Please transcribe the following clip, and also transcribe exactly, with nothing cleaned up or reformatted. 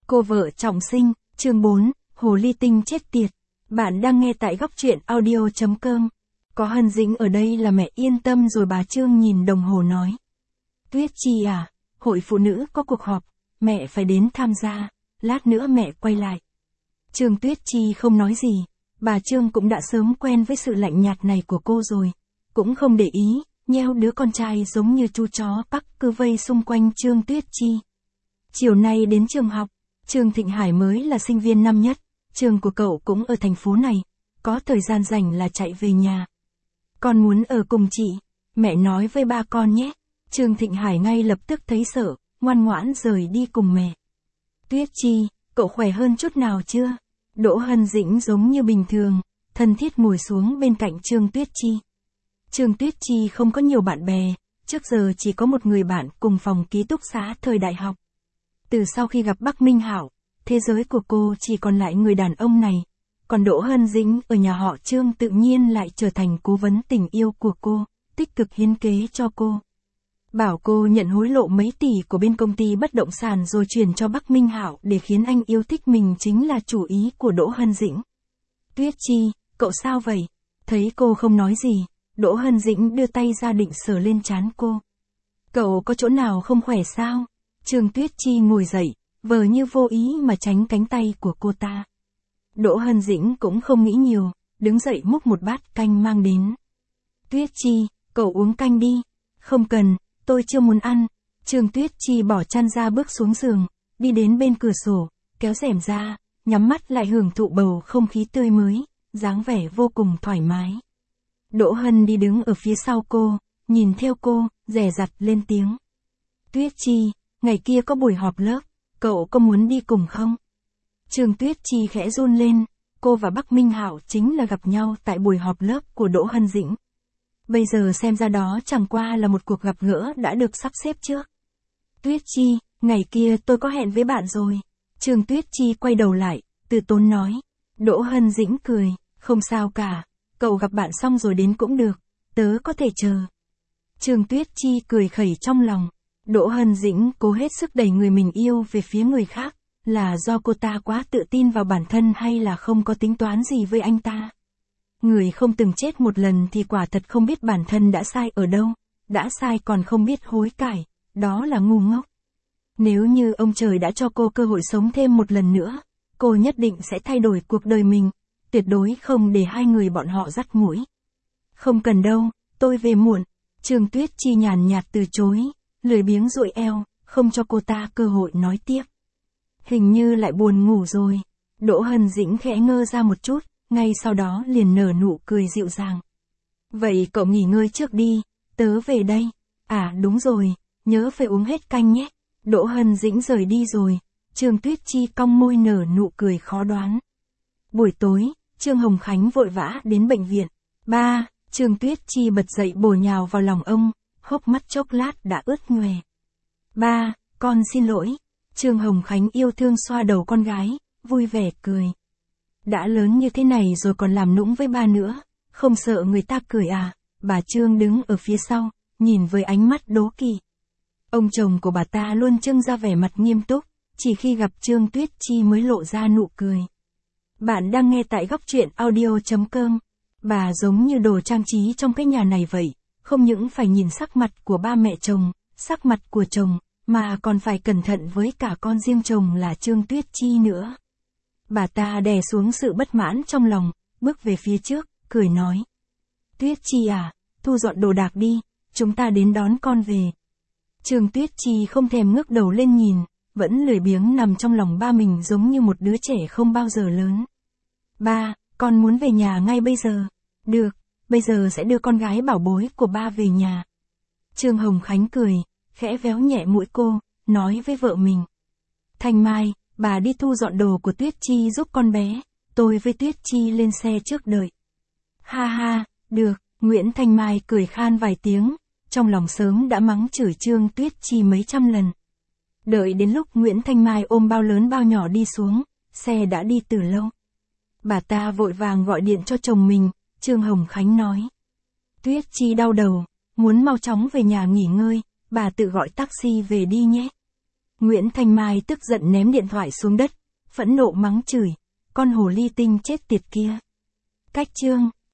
Cô vợ trọng sinh, chương bốn, Hồ Ly Tinh chết tiệt. Bạn đang nghe tại góc truyện audio chấm com. Có Hân Dĩnh ở đây là mẹ yên tâm rồi, bà Trương nhìn đồng hồ nói. Tuyết Chi à, hội phụ nữ có cuộc họp, mẹ phải đến tham gia, lát nữa mẹ quay lại. Trương Tuyết Chi không nói gì, bà Trương cũng đã sớm quen với sự lạnh nhạt này của cô rồi, cũng không để ý, nheo đứa con trai giống như chú chó Bắc cứ vây xung quanh Trương Tuyết Chi. Chiều nay đến trường học, Trương Thịnh Hải mới là sinh viên năm nhất, trường của cậu cũng ở thành phố này, có thời gian rảnh là chạy về nhà. Con muốn ở cùng chị, mẹ nói với ba con nhé. Trương Thịnh Hải ngay lập tức thấy sợ, ngoan ngoãn rời đi cùng mẹ. Tuyết Chi, cậu khỏe hơn chút nào chưa? Đỗ Hân Dĩnh giống như bình thường, thân thiết ngồi xuống bên cạnh Trương Tuyết Chi. Trương Tuyết Chi không có nhiều bạn bè, trước giờ chỉ có một người bạn cùng phòng ký túc xá thời đại học. Từ sau khi gặp Bắc Minh Hạo, thế giới của cô chỉ còn lại người đàn ông này, còn Đỗ Hân Dĩnh ở nhà họ Trương tự nhiên lại trở thành cố vấn tình yêu của cô, tích cực hiến kế cho cô. Bảo cô nhận hối lộ mấy tỷ của bên công ty bất động sản rồi chuyển cho Bắc Minh Hạo để khiến anh yêu thích mình chính là chủ ý của Đỗ Hân Dĩnh. Tuyết Chi, cậu sao vậy? Thấy cô không nói gì, Đỗ Hân Dĩnh đưa tay ra định sờ lên trán cô. Cậu có chỗ nào không khỏe sao? Trương Tuyết Chi ngồi dậy, vờ như vô ý mà tránh cánh tay của cô ta. Đỗ Hân Dĩnh cũng không nghĩ nhiều, đứng dậy múc một bát canh mang đến. Tuyết Chi, cậu uống canh đi. Không cần, tôi chưa muốn ăn. Trương Tuyết Chi bỏ chăn ra bước xuống giường, đi đến bên cửa sổ, kéo rèm ra, nhắm mắt lại hưởng thụ bầu không khí tươi mới, dáng vẻ vô cùng thoải mái. Đỗ Hân đi đứng ở phía sau cô, nhìn theo cô, dè dặt lên tiếng. Tuyết Chi, ngày kia có buổi họp lớp, cậu có muốn đi cùng không? Trương Tuyết Chi khẽ run lên, cô và Bắc Minh Hạo chính là gặp nhau tại buổi họp lớp của Đỗ Hân Dĩnh. Bây giờ xem ra đó chẳng qua là một cuộc gặp gỡ đã được sắp xếp trước. Tuyết Chi, ngày kia tôi có hẹn với bạn rồi. Trương Tuyết Chi quay đầu lại, từ tốn nói. Đỗ Hân Dĩnh cười, không sao cả, cậu gặp bạn xong rồi đến cũng được, tớ có thể chờ. Trương Tuyết Chi cười khẩy trong lòng. Đỗ Hân Dĩnh cố hết sức đẩy người mình yêu về phía người khác, là do cô ta quá tự tin vào bản thân hay là không có tính toán gì với anh ta. Người không từng chết một lần thì quả thật không biết bản thân đã sai ở đâu, đã sai còn không biết hối cải, đó là ngu ngốc. Nếu như ông trời đã cho cô cơ hội sống thêm một lần nữa, cô nhất định sẽ thay đổi cuộc đời mình, tuyệt đối không để hai người bọn họ dắt mũi. Không cần đâu, tôi về muộn. Trương Tuyết Chi nhàn nhạt từ chối, lười biếng duỗi eo, không cho cô ta cơ hội nói tiếp. Hình như lại buồn ngủ rồi. Đỗ Hân Dĩnh khẽ ngơ ra một chút, ngay sau đó liền nở nụ cười dịu dàng. Vậy cậu nghỉ ngơi trước đi, tớ về đây. À đúng rồi, nhớ phải uống hết canh nhé. Đỗ Hân Dĩnh rời đi rồi, Trương Tuyết Chi cong môi nở nụ cười khó đoán. Buổi tối, Trương Hồng Khánh vội vã đến bệnh viện. Ba, Trương Tuyết Chi bật dậy bổ nhào vào lòng ông, hốc mắt chốc lát đã ướt nhòe. Ba, con xin lỗi. Trương Hồng Khánh yêu thương xoa đầu con gái, vui vẻ cười. Đã lớn như thế này rồi còn làm nũng với ba nữa, không sợ người ta cười à? Bà Trương đứng ở phía sau, nhìn với ánh mắt đố kỵ. Ông chồng của bà ta luôn trưng ra vẻ mặt nghiêm túc, chỉ khi gặp Trương Tuyết Chi mới lộ ra nụ cười. Bạn đang nghe tại góc truyện audio chấm com. Bà giống như đồ trang trí trong cái nhà này vậy, không những phải nhìn sắc mặt của ba mẹ chồng, sắc mặt của chồng, mà còn phải cẩn thận với cả con riêng chồng là Trương Tuyết Chi nữa. Bà ta đè xuống sự bất mãn trong lòng, bước về phía trước, cười nói. Tuyết Chi à, thu dọn đồ đạc đi, chúng ta đến đón con về. Trương Tuyết Chi không thèm ngước đầu lên nhìn, vẫn lười biếng nằm trong lòng ba mình giống như một đứa trẻ không bao giờ lớn. Ba, con muốn về nhà ngay bây giờ. Được, bây giờ sẽ đưa con gái bảo bối của ba về nhà. Trương Hồng Khánh cười, khẽ véo nhẹ mũi cô, nói với vợ mình. Thanh Mai, bà đi thu dọn đồ của Tuyết Chi giúp con bé, tôi với Tuyết Chi lên xe trước đợi. Ha ha, được, Nguyễn Thanh Mai cười khan vài tiếng, trong lòng sớm đã mắng chửi Trương Tuyết Chi mấy trăm lần. Đợi đến lúc Nguyễn Thanh Mai ôm bao lớn bao nhỏ đi xuống, xe đã đi từ lâu. Bà ta vội vàng gọi điện cho chồng mình, Trương Hồng Khánh nói. Tuyết Chi đau đầu, muốn mau chóng về nhà nghỉ ngơi, bà tự gọi taxi về đi nhé. Nguyễn Thanh Mai tức giận ném điện thoại xuống đất, phẫn nộ mắng chửi, con hồ ly tinh chết tiệt kia. Cách chương